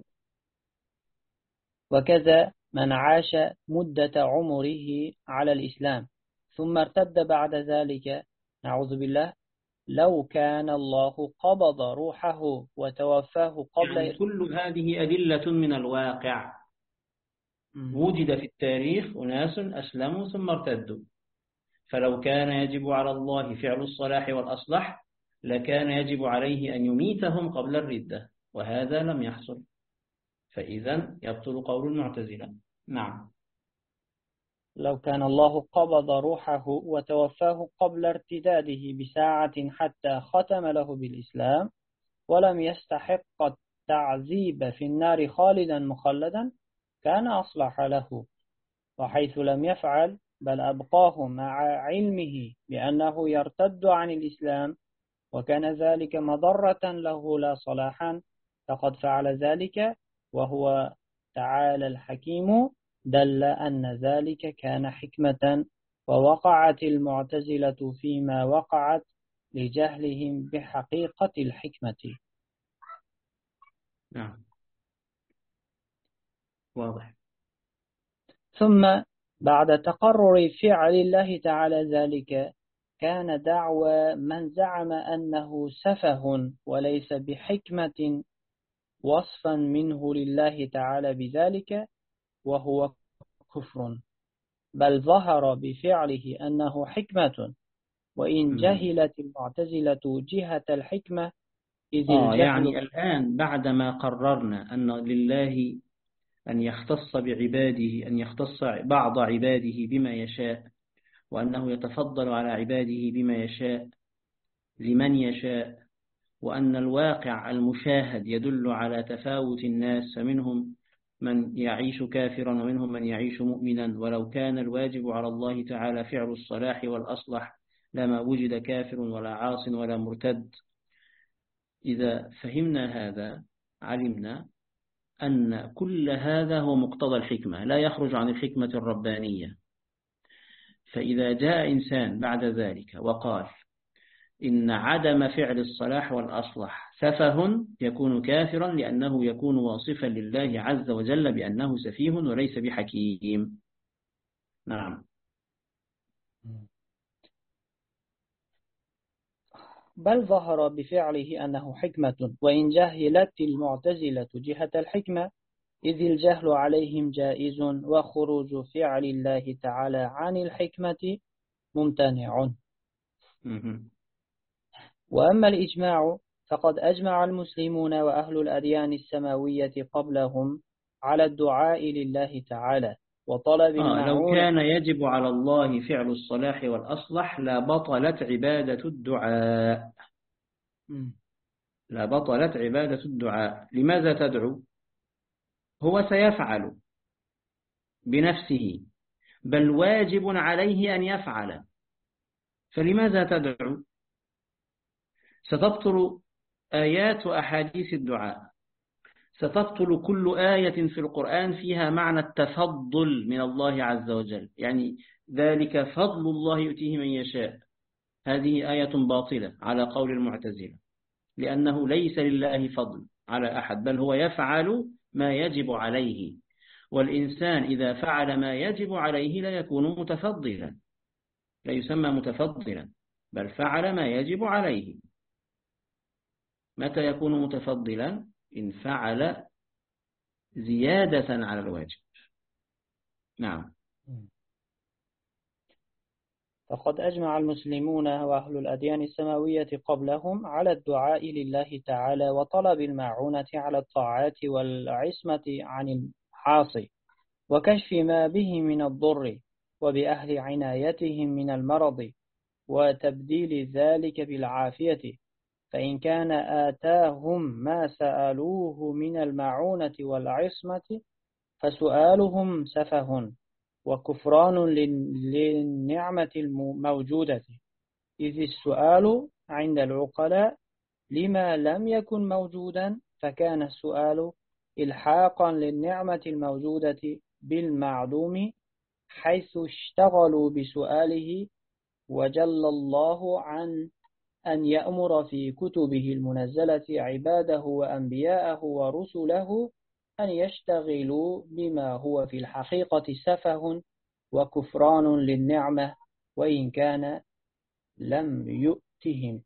وكذا من عاش مدة عمره على الإسلام ثم ارتد بعد ذلك، نعوذ بالله، لو كان الله قبض روحه وتوفاه يعني قبل كل هذه أدلة من الواقع. وجد في التاريخ أناس أسلموا ثم ارتدوا، فلو كان يجب على الله فعل الصلاح والأصلح لكان يجب عليه أن يميتهم قبل الردة، وهذا لم يحصل، فإذا يبطل قول المعتزلة. نعم. لو كان الله قبض روحه وتوفاه قبل ارتداده بساعة حتى ختم له بالإسلام ولم يستحق التعذيب في النار خالدا مخلدا كان أصلح له. وحيث لم يفعل بل أبقاه مع علمه بأنه يرتد عن الإسلام وكان ذلك مضرة له لا صلاحا، فقد فعل ذلك وهو تعالى الحكيم، دل أن ذلك كان حكمة، ووقعت المعتزلة فيما وقعت لجهلهم بحقيقة الحكمة. نعم، واضح. ثم بعد تقرر فعل الله تعالى ذلك، كان دعوى من زعم أنه سفه وليس بحكمة وصفا منه لله تعالى بذلك، وهو كفر، بل ظهر بفعله أنه حكمة، وإن جهلت المعتزلة جهة الحكمة، إذ الجهل. يعني الآن بعدما قررنا أن لله أن يختص بعباده، أن يختص بعض عباده بما يشاء، وأنه يتفضل على عباده بما يشاء لمن يشاء، وأن الواقع المشاهد يدل على تفاوت الناس، فمنهم من يعيش كافرا ومنهم من يعيش مؤمنا، ولو كان الواجب على الله تعالى فعل الصلاح والأصلح لما وجد كافر ولا عاص ولا مرتد. إذا فهمنا هذا علمنا أن كل هذا هو مقتضى الحكمة، لا يخرج عن الحكمة الربانية. فإذا جاء إنسان بعد ذلك وقال إن عدم فعل الصلاح والأصلح سفه يكون كافرا، لأنه يكون واصفا لله عز وجل بأنه سفيه وليس بحكيم. نعم. بل ظهر بفعله أنه حكمة، وإن جهلت المعتزلة جهة الحكمة، إذ الجهل عليهم جائز، وخروج فعل الله تعالى عن الحكمة ممتنع. وأما الإجماع فقد أجمع المسلمون وأهل الأديان السماوية قبلهم على الدعاء لله تعالى وطلب لو المعونة. كان يجب على الله فعل الصلاح والأصلح لبطلت عبادة الدعاء. لبطلت عبادة الدعاء. لماذا تدعو؟ هو سيفعل بنفسه، بل واجب عليه أن يفعل، فلماذا تدعو؟ ستبطل آيات وأحاديث الدعاء، ستبطل كل آية في القرآن فيها معنى التفضل من الله عز وجل، يعني ذلك فضل الله يؤتيه من يشاء. هذه آية باطلة على قول المعتزلة، لأنه ليس لله فضل على أحد، بل هو يفعل ما يجب عليه، والإنسان إذا فعل ما يجب عليه لا يكون متفضلا، لا يسمى متفضلا، بل فعل ما يجب عليه. متى يكون متفضلا؟ إن فعل زيادة على الواجب. نعم. فقد أجمع المسلمون وأهل الأديان السماوية قبلهم على الدعاء لله تعالى وطلب المعونة على الطاعات والعصمة عن الحاصي وكشف ما به من الضر وبأهل عنايتهم من المرض وتبديل ذلك بالعافية، فإن كان آتاهم ما سألوه من المعونة والعصمة فسؤالهم سفه وكفران للنعمة الموجودة، إذ السؤال عند العقلاء لما لم يكن موجودا، فكان السؤال إلحاقا للنعمة الموجودة بالمعدوم، حيث اشتغلوا بسؤاله، وجل الله عن أن يأمر في كتبه المنزلة عباده وأنبياءه ورسله أن يشتغلوا بما هو في الحقيقة سفه وكفران للنعمة وإن كان لم يؤتهم.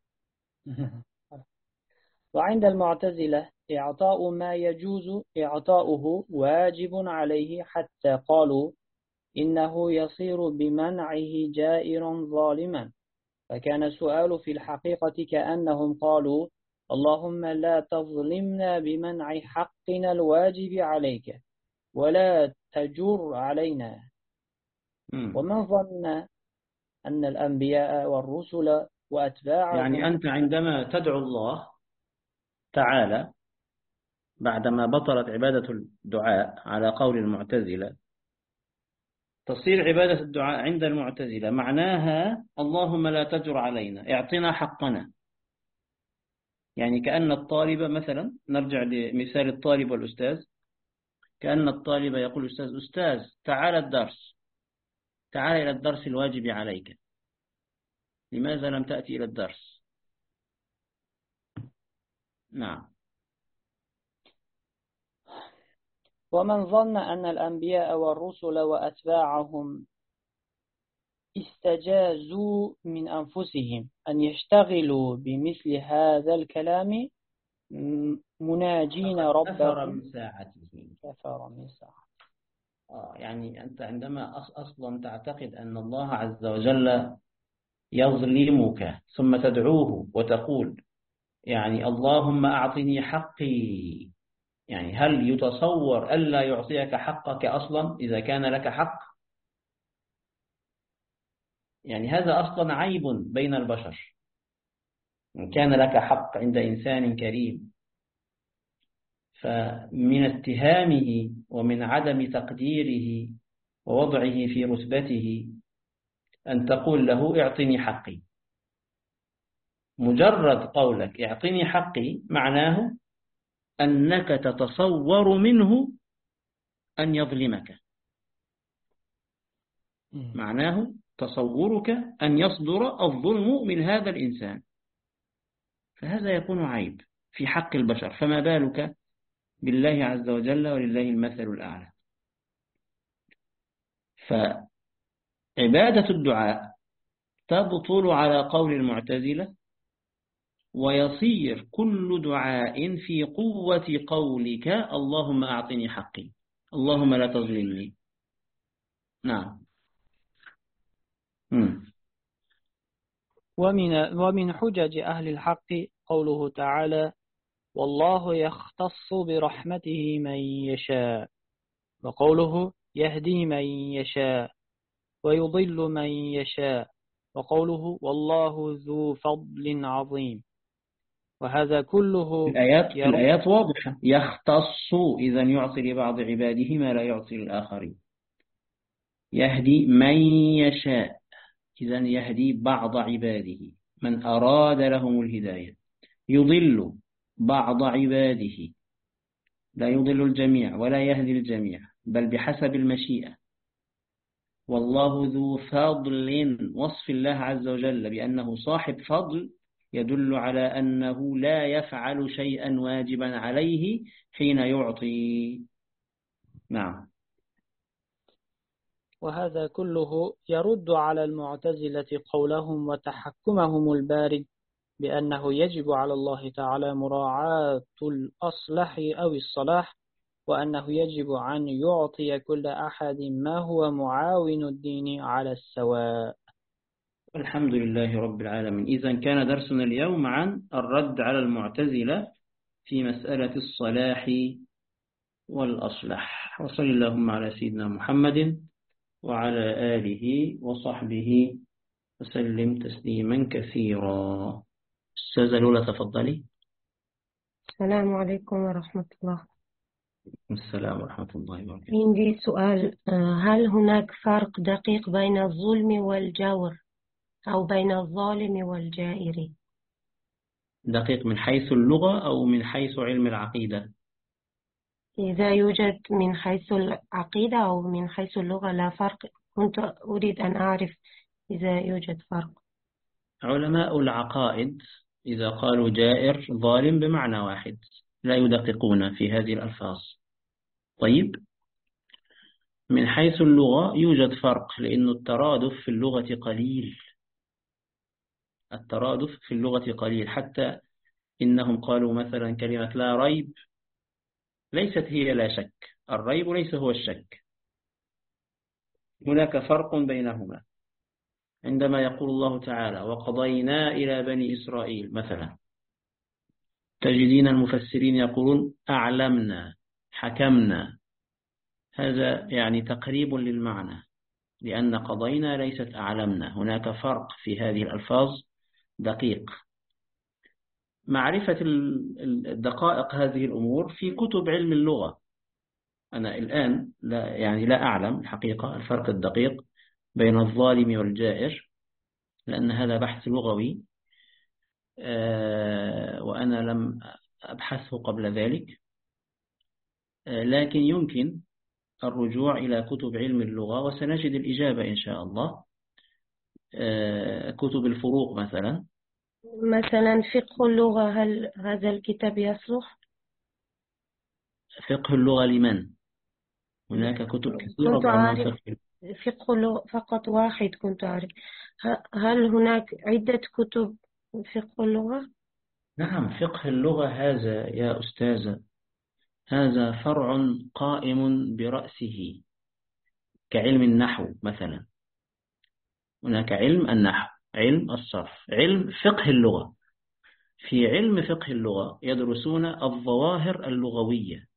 وعند المعتزلة إعطاء ما يجوز إعطاؤه واجب عليه، حتى قالوا إنه يصير بمنعه جائرا ظالما، فكان السؤال في الحقيقة كأنهم قالوا اللهم لا تظلمنا بمنع حقنا الواجب عليك ولا تجر علينا. ومن ظن أن الأنبياء والرسل وأتباعهم، يعني أنت عندما تدعو الله تعالى بعدما بطلت عبادة الدعاء على قول المعتزلة، تصير عبادة الدعاء عند المعتزلة معناها اللهم لا تجر علينا، اعطنا حقنا. يعني كأن الطالب مثلا، نرجع لمثال الطالب والأستاذ، كأن الطالب يقول أستاذ تعال الدرس، تعال إلى الدرس الواجب عليك، لماذا لم تأتي إلى الدرس؟ نعم. ومن ظن أن الأنبياء والرسل وأتباعهم استجازوا من أنفسهم أن يشتغلوا بمثل هذا الكلام مناجين ربهم كفر من ساعته. كفر من ساعته. يعني أنت عندما أصلا تعتقد أن الله عز وجل يظلمك ثم تدعوه وتقول يعني اللهم أعطني حقي، يعني هل يتصور ألا يعطيك حقك أصلا إذا كان لك حق؟ يعني هذا أصلا عيب بين البشر. إن كان لك حق عند إنسان كريم، فمن اتهامه ومن عدم تقديره ووضعه في رتبته أن تقول له اعطني حقي. مجرد قولك اعطني حقي معناه أنك تتصور منه أن يظلمك، معناه تصورك أن يصدر الظلم من هذا الإنسان، فهذا يكون عيب في حق البشر، فما بالك بالله عز وجل ولله المثل الأعلى. فعبادة الدعاء تبطل على قول المعتزلة، ويصير كل دعاء في قوة قولك اللهم أعطني حقي، اللهم لا تظلمني. نعم. ومن حجج أهل الحق قوله تعالى: والله يختص برحمته من يشاء، وقوله يهدي من يشاء ويضل من يشاء، وقوله والله ذو فضل عظيم. وهذا كله يرد. الآيات واضحة، يختص إذا يعطي لبعض عباده ما لا يعطي للآخرين. يهدي من يشاء إذا يهدي بعض عباده من أراد لهم الهداية. يضل بعض عباده، لا يضل الجميع ولا يهدي الجميع، بل بحسب المشيئة. والله ذو فضل، وصف الله عز وجل بأنه صاحب فضل يدل على أنه لا يفعل شيئا واجبا عليه حين يعطي. نعم. وهذا كله يرد على المعتزلة قولهم وتحكمهم البارد بأنه يجب على الله تعالى مراعاة الأصلح أو الصلاح، وأنه يجب أن يعطي كل أحد ما هو معاون الدين على السواء. الحمد لله رب العالمين. إذن كان درسنا اليوم عن الرد على المعتزلة في مسألة الصلاح والأصلح. وصل اللهم على سيدنا محمد وعلى آله وصحبه وسلم تسليما كثيرا. أستاذة لولا تفضلي. السلام عليكم ورحمة الله. السلام ورحمة الله وبركاته. عندي سؤال، هل هناك فرق دقيق بين الظلم والجور أو بين الظالم والجائر؟ دقيق من حيث اللغة أو من حيث علم العقيدة؟ إذا يوجد من حيث العقيدة أو من حيث اللغة لا فرق، كنت أريد أن أعرف إذا يوجد فرق. علماء العقائد إذا قالوا جائر ظالم بمعنى واحد، لا يدققون في هذه الألفاظ. طيب، من حيث اللغة يوجد فرق، لأن الترادف في اللغة قليل. الترادف في اللغة قليل، حتى إنهم قالوا مثلا كلمة لا ريب ليست هي لا شك، الريب ليس هو الشك، هناك فرق بينهما. عندما يقول الله تعالى وقضينا إلى بني إسرائيل مثلا، تجدين المفسرين يقولون أعلمنا، حكمنا، هذا يعني تقريب للمعنى، لأن قضينا ليست أعلمنا، هناك فرق في هذه الألفاظ دقيق. معرفة الدقائق هذه الأمور في كتب علم اللغة. أنا الآن لا أعلم الحقيقة الفرق الدقيق بين الظالم والجائر، لأن هذا بحث لغوي وأنا لم أبحثه قبل ذلك، لكن يمكن الرجوع إلى كتب علم اللغة وسنجد الإجابة إن شاء الله. كتب الفروق مثلا فقه اللغة، هل هذا الكتاب يصلح؟ فقه اللغة لمن؟ هناك كتب كثيرة كنت بعنوان أعرف فقه. فقه اللغة فقط واحد كنت أعرف. هل هناك عدة كتب فقه اللغة؟ نعم، فقه اللغة هذا يا أستاذة، هذا فرع قائم برأسه كعلم النحو مثلا. هناك علم النحو، علم الصرف، علم فقه اللغة. في علم فقه اللغة يدرسون الظواهر اللغوية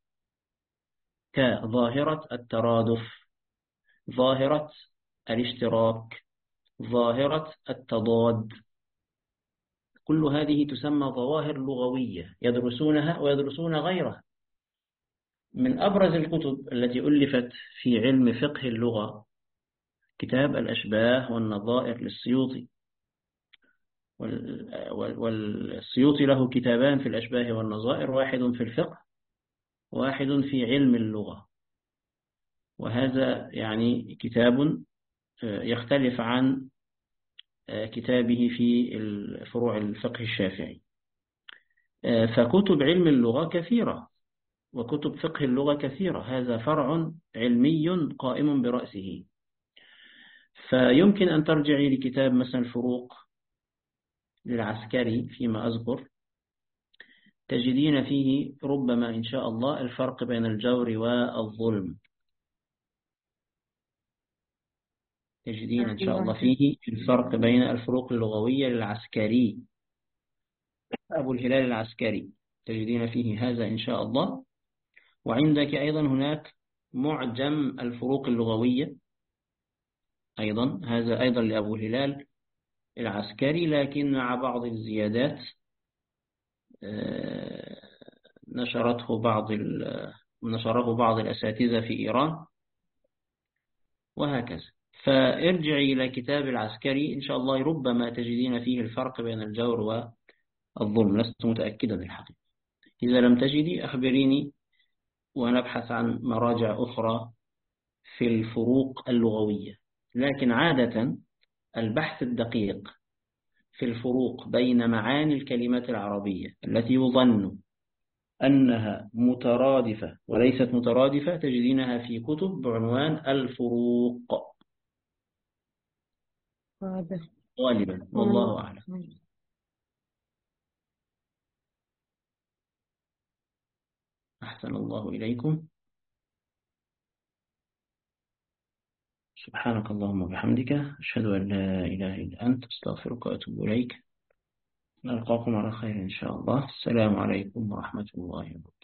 كظاهرة الترادف، ظاهرة الاشتراك، ظاهرة التضاد، كل هذه تسمى ظواهر لغوية يدرسونها ويدرسون غيرها. من أبرز الكتب التي ألفت في علم فقه اللغة كتاب الأشباه والنظائر للسيوطي، والسيوطي له كتابان في الأشباه والنظائر، واحد في الفقه واحد في علم اللغة، وهذا يعني كتاب يختلف عن كتابه في فروع الفقه الشافعي. فكتب علم اللغة كثيرة وكتب فقه اللغة كثيرة، هذا فرع علمي قائم برأسه. فيمكن أن ترجعي لكتاب مثلا الفروق للعسكري فيما أذكر، تجدين فيه ربما إن شاء الله الفرق بين الجور والظلم، تجدين إن شاء الله فيه الفرق بين الفروق اللغوية للعسكري، أبو الهلال العسكري، تجدين فيه هذا إن شاء الله. وعندك أيضا هناك معجم الفروق اللغوية أيضا، هذا أيضا لأبو الهلال العسكري، لكن مع بعض الزيادات نشره بعض الأساتذة في إيران وهكذا. فارجعي إلى كتاب العسكري إن شاء الله، ربما تجدين فيه الفرق بين الجور والظلم، لست متأكدا الحقيقة. إذا لم تجدي أخبريني ونبحث عن مراجع أخرى في الفروق اللغوية. لكن عادة البحث الدقيق في الفروق بين معاني الكلمات العربية التي يظن أنها مترادفة وليست مترادفة تجدينها في كتب بعنوان الفروق غالبا، والله أعلم. أحسن الله إليكم. سبحانك اللهم وبحمدك، أشهد أن لا إله إلا أنت، أستغفرك وأتوب إليك. نلقاكم على خير إن شاء الله. السلام عليكم ورحمة الله وبركاته.